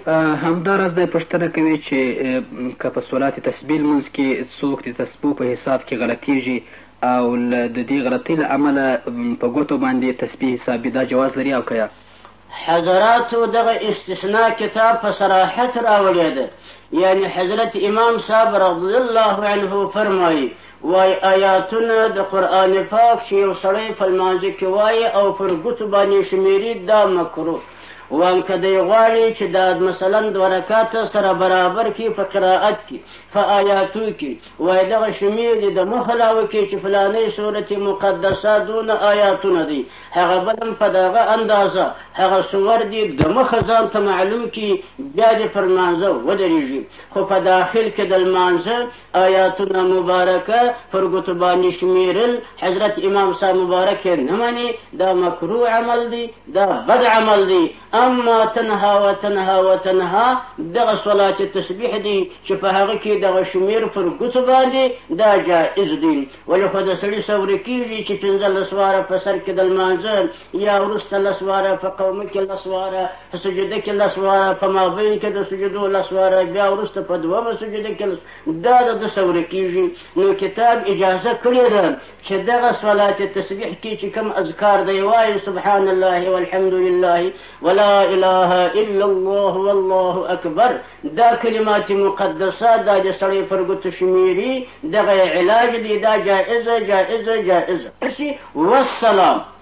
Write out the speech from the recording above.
همداراز دی پوښتنه کوي چې که په صلات تسبیح لمونځ کې څوک د تسبیحو په حساب کې غلطیږي او د دې غلطۍ له امله په ګوتو باندې تسبیح حسابي دا جواز لري او که یا حضراتو دغه استثناء کتاب په صراحت راوړی ده. یعنی حضرت امام صاحب رضی الله عنه فرمایي وای آیاتونه د قرآن پاک چې یو سړی په لمانځه کې وایي او پر ګوتو باندې شمیري دا مکروه وان که دی غواړي چې دا مثلا 2 رکعاته سره برابر کړي په قرائت کې په آیاتو کې وایي دغه شمیر دي د مخ علاوه کې چې فلانۍ صورت مقدسه دونه آیاتونه دي هغه بل هم په دغه اندازه هغه صور دي د مخه ځان ته معلوم کړي بیا دې پر لمانځه ودرېږي خو په داخل کې د لمانځه آیاتونه مبارکه پر ګوتو باندې شمیرل حضرت امام صاحب مبارک نه مني دا مکروه عمل دی دا بد عمل دی. اما تنها و تنها و تنها دغه صلات تسبیح دی چې په هغه کې دغه شمیر پر ګوتو باندې دا جائز دی. ولې خو د سړي څوری کېږي چې 15 واره په سر کې د لمانځه یا وروسته 10 واره په قومه کې 10 واره په سجده کې 10 واره په مابین کې د سجدو 10 واره بیا وروسته په دومه سجده کې دا د څوری کېږي. نو کتاب اجازه کړې ده چې دغه صلات تسبیح کې چې کوم اذکار دی وایي سبحان الله والحمد لله ولا اله الا الله والله اکبر دا کلمات مقدسه دا د سړی پر ګوتو شمیري دغه علاج دی دا جائزه جائزه جائزه. والسلام.